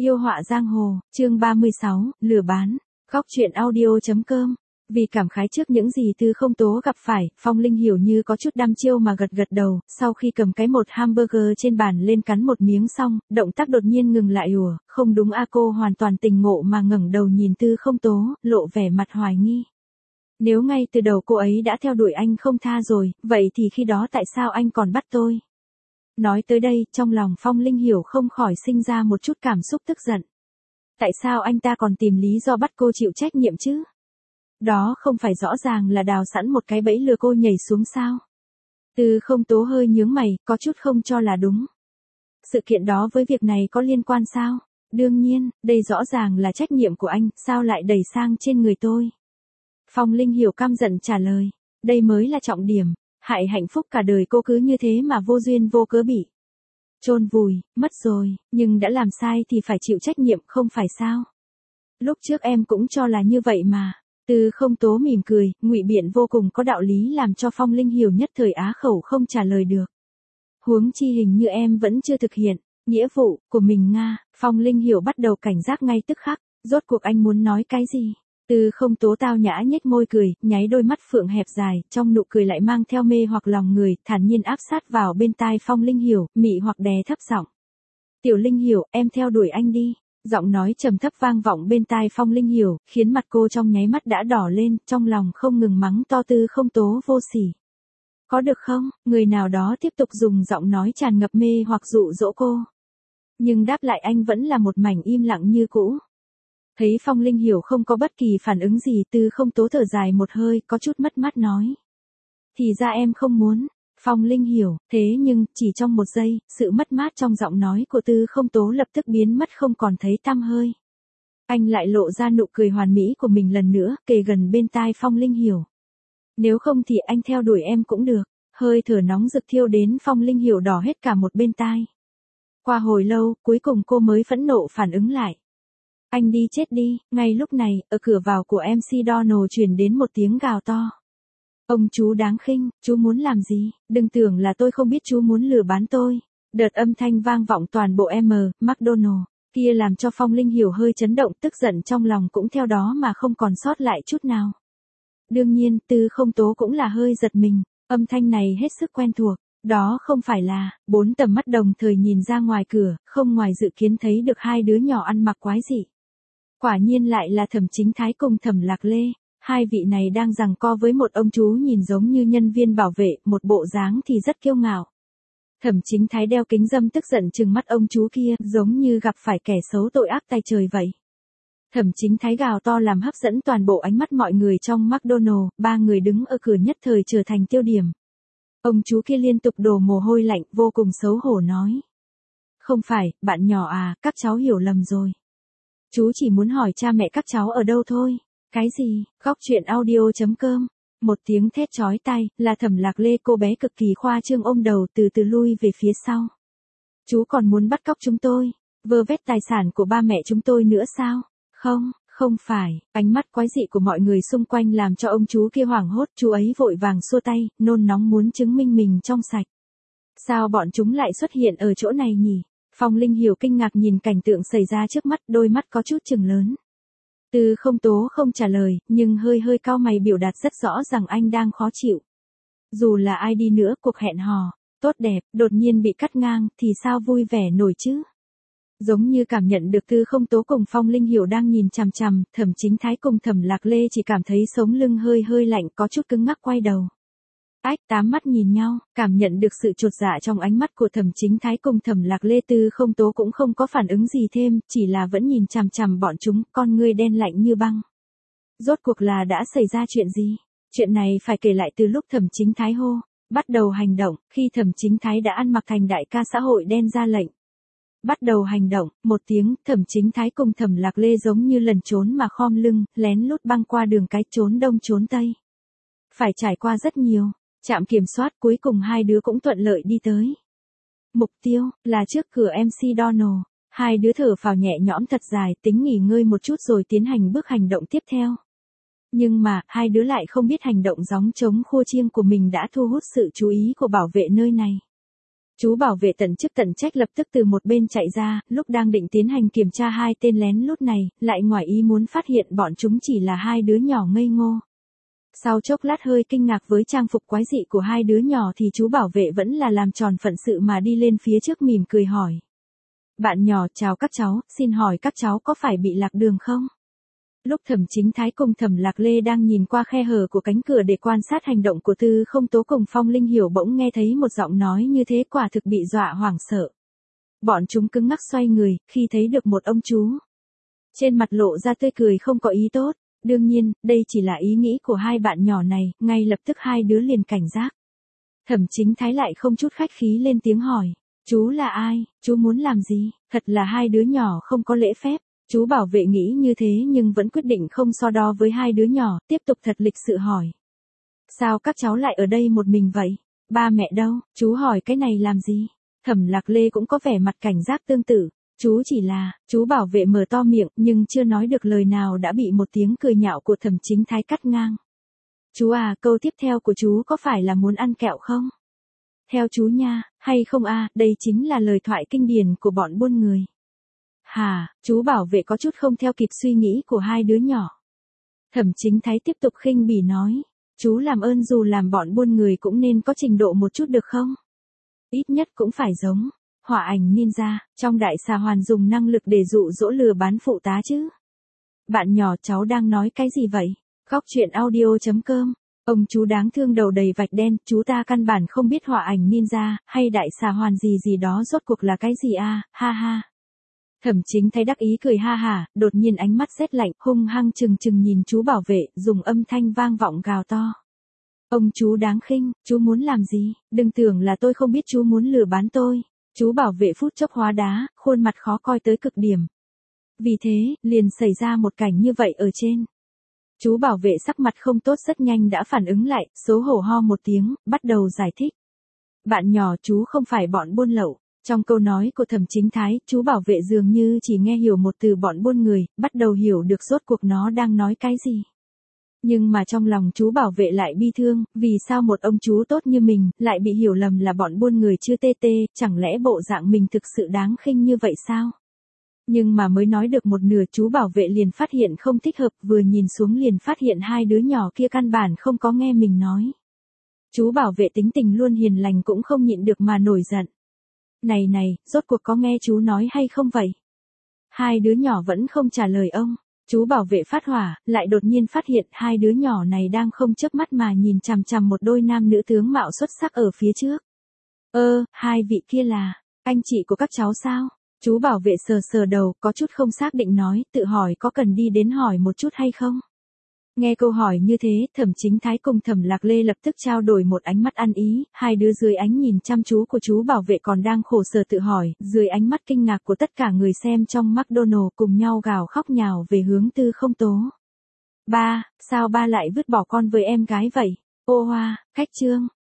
Yêu họa giang hồ, chương 36, lừa bán. Góc truyện audio.com. Vì cảm khái trước những gì Tư Không Tố gặp phải, Phong Linh hiểu như có chút đăm chiêu mà gật gật đầu, sau khi cầm cái một hamburger trên bàn lên cắn một miếng xong, động tác đột nhiên ngừng lại ùa, không đúng a cô hoàn toàn tỉnh ngộ mà ngẩng đầu nhìn Tư Không Tố, lộ vẻ mặt hoài nghi. Nếu ngay từ đầu cô ấy đã theo đuổi anh không tha rồi, vậy thì khi đó tại sao anh còn bắt tôi? Nói tới đây, trong lòng Phong Linh hiểu không khỏi sinh ra một chút cảm xúc tức giận. Tại sao anh ta còn tìm lý do bắt cô chịu trách nhiệm chứ? Đó không phải rõ ràng là đào sẵn một cái bẫy lừa cô nhảy xuống sao? Tư Không Tố hơi nhướng mày, có chút không cho là đúng. Sự kiện đó với việc này có liên quan sao? Đương nhiên, đây rõ ràng là trách nhiệm của anh, sao lại đẩy sang trên người tôi? Phong Linh hiểu căm giận trả lời. Đây mới là trọng điểm. Hại hạnh phúc cả đời cô cứ như thế mà vô duyên vô cớ bị chôn vùi, mất rồi, nhưng đã làm sai thì phải chịu trách nhiệm không phải sao? Lúc trước em cũng cho là như vậy mà. Tư Không Tố mỉm cười, ngụy biện vô cùng có đạo lý làm cho Phong Linh hiểu nhất thời á khẩu không trả lời được. Huống chi hình như em vẫn chưa thực hiện nghĩa vụ của mình nga. Phong Linh hiểu bắt đầu cảnh giác ngay tức khắc, rốt cuộc anh muốn nói cái gì? Tư Không Tố tao nhã nhếch môi cười, nháy đôi mắt phượng hẹp dài, trong nụ cười lại mang theo mê hoặc lòng người, thản nhiên áp sát vào bên tai Phong Linh hiểu, mị hoặc đè thấp giọng. Tiểu Linh hiểu, em theo đuổi anh đi. Giọng nói trầm thấp vang vọng bên tai Phong Linh hiểu, khiến mặt cô trong nháy mắt đã đỏ lên, trong lòng không ngừng mắng to Tư Không Tố vô sỉ. Có được không? Người nào đó tiếp tục dùng giọng nói tràn ngập mê hoặc dụ dỗ cô. Nhưng đáp lại anh vẫn là một mảnh im lặng như cũ. Thấy Phong Linh hiểu không có bất kỳ phản ứng gì, Tư Không Tố thở dài một hơi, có chút mất mát nói. Thì ra em không muốn. Phong Linh hiểu, thế nhưng, chỉ trong một giây, sự mất mát trong giọng nói của Tư Không Tố lập tức biến mất không còn thấy tăm hơi. Anh lại lộ ra nụ cười hoàn mỹ của mình lần nữa, kề gần bên tai Phong Linh hiểu. Nếu không thì anh theo đuổi em cũng được. Hơi thở nóng rực thiêu đến Phong Linh hiểu đỏ hết cả một bên tai. Qua hồi lâu, cuối cùng cô mới phẫn nộ phản ứng lại. Anh đi chết đi. Ngay lúc này, ở cửa vào của MC Donald truyền đến một tiếng gào to. Ông chú đáng khinh, chú muốn làm gì? Đừng tưởng là tôi không biết chú muốn lừa bán tôi. Đợt âm thanh vang vọng toàn bộ McDonald kia làm cho Phong Linh hiểu hơi chấn động, tức giận trong lòng cũng theo đó mà không còn sót lại chút nào. Đương nhiên, Tư Không Tố cũng là hơi giật mình, âm thanh này hết sức quen thuộc. Đó không phải là, bốn tầm mắt đồng thời nhìn ra ngoài cửa, không ngoài dự kiến thấy được hai đứa nhỏ ăn mặc quái dị. Quả nhiên lại là Thẩm Chính Thái cùng Thẩm Lạc Lê. Hai vị này đang giằng co với một ông chú nhìn giống như nhân viên bảo vệ, một bộ dáng thì rất kiêu ngạo. Thẩm Chính Thái đeo kính râm tức giận trừng mắt ông chú kia, giống như gặp phải kẻ xấu tội ác tay trời vậy. Thẩm Chính Thái gào to làm hấp dẫn toàn bộ ánh mắt mọi người trong McDonald, ba người đứng ở cửa nhất thời trở thành tiêu điểm. Ông chú kia liên tục đổ mồ hôi lạnh, vô cùng xấu hổ nói. Không phải, bạn nhỏ à, các cháu hiểu lầm rồi. Chú chỉ muốn hỏi cha mẹ các cháu ở đâu thôi. Cái gì? Góc truyện audio.com. Một tiếng thét chói tai, là Thẩm Lạc Lê, cô bé cực kỳ khoa trương ôm đầu từ từ lui về phía sau. Chú còn muốn bắt cóc chúng tôi, vơ vét tài sản của ba mẹ chúng tôi nữa sao? Không phải. Ánh mắt quái dị của mọi người xung quanh làm cho ông chú kia hoảng hốt, chú ấy vội vàng xua tay, nôn nóng muốn chứng minh mình trong sạch. Sao bọn chúng lại xuất hiện ở chỗ này nhỉ? Phong Linh hiểu kinh ngạc nhìn cảnh tượng xảy ra trước mắt, đôi mắt có chút trừng lớn. Tư Không Tố không trả lời, nhưng hơi cau mày biểu đạt rất rõ rằng anh đang khó chịu. Dù là ai đi nữa, cuộc hẹn hò tốt đẹp đột nhiên bị cắt ngang thì sao vui vẻ nổi chứ? Giống như cảm nhận được Tư Không Tố cùng Phong Linh hiểu đang nhìn chằm chằm, Thẩm Chính Thái cùng Thẩm Lạc Lê chỉ cảm thấy sống lưng hơi lạnh, có chút cứng ngắc quay đầu. Tám mắt nhìn nhau, cảm nhận được sự chột dạ trong ánh mắt của Thẩm Chính Thái cùng Thẩm Lạc Lê, Tư Không Tố cũng không có phản ứng gì thêm, chỉ là vẫn nhìn chằm chằm bọn chúng, con ngươi đen lạnh như băng. Rốt cuộc là đã xảy ra chuyện gì? Chuyện này phải kể lại từ lúc Thẩm Chính Thái hô bắt đầu hành động, khi Thẩm Chính Thái đã ăn mặc thành đại ca xã hội đen ra lệnh. Bắt đầu hành động, một tiếng, Thẩm Chính Thái cùng Thẩm Lạc Lê giống như lẩn trốn mà khom lưng, lén lút băng qua đường cái trốn đông trốn tây. Phải trải qua rất nhiều trạm kiểm soát, cuối cùng hai đứa cũng thuận lợi đi tới. Mục tiêu là trước cửa MC Donald. Hai đứa thở phào nhẹ nhõm thật dài, tính nghỉ ngơi một chút rồi tiến hành bước hành động tiếp theo. Nhưng mà, hai đứa lại không biết hành động gióng trống khua chiêng của mình đã thu hút sự chú ý của bảo vệ nơi này. Chú bảo vệ tận chức tận trách lập tức từ một bên chạy ra, lúc đang định tiến hành kiểm tra hai tên lén lút này, lại ngoài ý muốn phát hiện bọn chúng chỉ là hai đứa nhỏ ngây ngô. Sau chốc lát hơi kinh ngạc với trang phục quái dị của hai đứa nhỏ thì chú bảo vệ vẫn là làm tròn phận sự mà đi lên phía trước mỉm cười hỏi. Bạn nhỏ, chào các cháu, xin hỏi các cháu có phải bị lạc đường không? Lúc Thẩm Chính Thái cùng Thẩm Lạc Lê đang nhìn qua khe hở của cánh cửa để quan sát hành động của Tư Không Tố cùng Phong Linh Hiểu bỗng nghe thấy một giọng nói như thế, quả thực bị dọa hoảng sợ. Bọn chúng cứng ngắc xoay người, khi thấy được một ông chú. Trên mặt lộ ra tươi cười không có ý tốt, đương nhiên, đây chỉ là ý nghĩ của hai bạn nhỏ này, ngay lập tức hai đứa liền cảnh giác. Thẩm Chính Thái lại không chút khách khí lên tiếng hỏi, chú là ai, chú muốn làm gì, thật là hai đứa nhỏ không có lễ phép. Chú bảo vệ nghĩ như thế nhưng vẫn quyết định không so đo với hai đứa nhỏ, tiếp tục thật lịch sự hỏi. Sao các cháu lại ở đây một mình vậy? Ba mẹ đâu? Chú hỏi cái này làm gì? Thẩm Lạc Lê cũng có vẻ mặt cảnh giác tương tự. Chú bảo vệ mở to miệng nhưng chưa nói được lời nào đã bị một tiếng cười nhạo của Thẩm Chính Thái cắt ngang. Chú à, câu tiếp theo của chú có phải là muốn ăn kẹo không? Theo chú nha, hay không à, đây chính là lời thoại kinh điển của bọn buôn người. Hà, chú bảo vệ có chút không theo kịp suy nghĩ của hai đứa nhỏ. Thẩm Chính Thái tiếp tục khinh bỉ nói, chú làm ơn dù làm bọn buôn người cũng nên có trình độ một chút được không? Ít nhất cũng phải giống Hỏa Ảnh Ninja, trong Đại Xà Hoàn dùng năng lực để dụ dỗ lừa bán phụ tá chứ. Bạn nhỏ, cháu đang nói cái gì vậy? Góc truyện audio.com. Ông chú đáng thương đầu đầy vạch đen, chú ta căn bản không biết Hỏa Ảnh Ninja hay Đại Xà Hoàn gì gì đó rốt cuộc là cái gì à, ha ha. Thẩm Chính Thái đắc ý cười ha hả, đột nhiên ánh mắt rét lạnh, hung hăng trừng trừng nhìn chú bảo vệ, dùng âm thanh vang vọng gào to. Ông chú đáng khinh, chú muốn làm gì? Đừng tưởng là tôi không biết chú muốn lừa bán tôi. Chú bảo vệ phút chốc hóa đá, khuôn mặt khó coi tới cực điểm. Vì thế, liền xảy ra một cảnh như vậy ở trên. Chú bảo vệ sắc mặt không tốt rất nhanh đã phản ứng lại, xấu hổ ho một tiếng, bắt đầu giải thích. Bạn nhỏ, chú không phải bọn buôn lậu. Trong câu nói của Thẩm Chính Thái, chú bảo vệ dường như chỉ nghe hiểu một từ bọn buôn người, bắt đầu hiểu được rốt cuộc nó đang nói cái gì. Nhưng mà trong lòng chú bảo vệ lại bi thương, vì sao một ông chú tốt như mình, lại bị hiểu lầm là bọn buôn người chưa tê tê, chẳng lẽ bộ dạng mình thực sự đáng khinh như vậy sao? Nhưng mà mới nói được một nửa chú bảo vệ liền phát hiện không thích hợp, vừa nhìn xuống liền phát hiện hai đứa nhỏ kia căn bản không có nghe mình nói. Chú bảo vệ tính tình luôn hiền lành cũng không nhịn được mà nổi giận. Này, rốt cuộc có nghe chú nói hay không vậy? Hai đứa nhỏ vẫn không trả lời ông. Chú bảo vệ phát hỏa, lại đột nhiên phát hiện hai đứa nhỏ này đang không chớp mắt mà nhìn chằm chằm một đôi nam nữ tướng mạo xuất sắc ở phía trước. Hai vị kia là anh chị của các cháu sao? Chú bảo vệ sờ sờ đầu, có chút không xác định nói, tự hỏi có cần đi đến hỏi một chút hay không? Nghe câu hỏi như thế, Thẩm Chính Thái cùng Thẩm Lạc Lê lập tức trao đổi một ánh mắt ăn ý, hai đứa dưới ánh nhìn chăm chú của chú bảo vệ còn đang khổ sở tự hỏi, dưới ánh mắt kinh ngạc của tất cả người xem trong McDonald cùng nhau gào khóc nhào về hướng Tư Không Tố. Ba, sao ba lại vứt bỏ con với em gái vậy? Ô hoa, khách trương.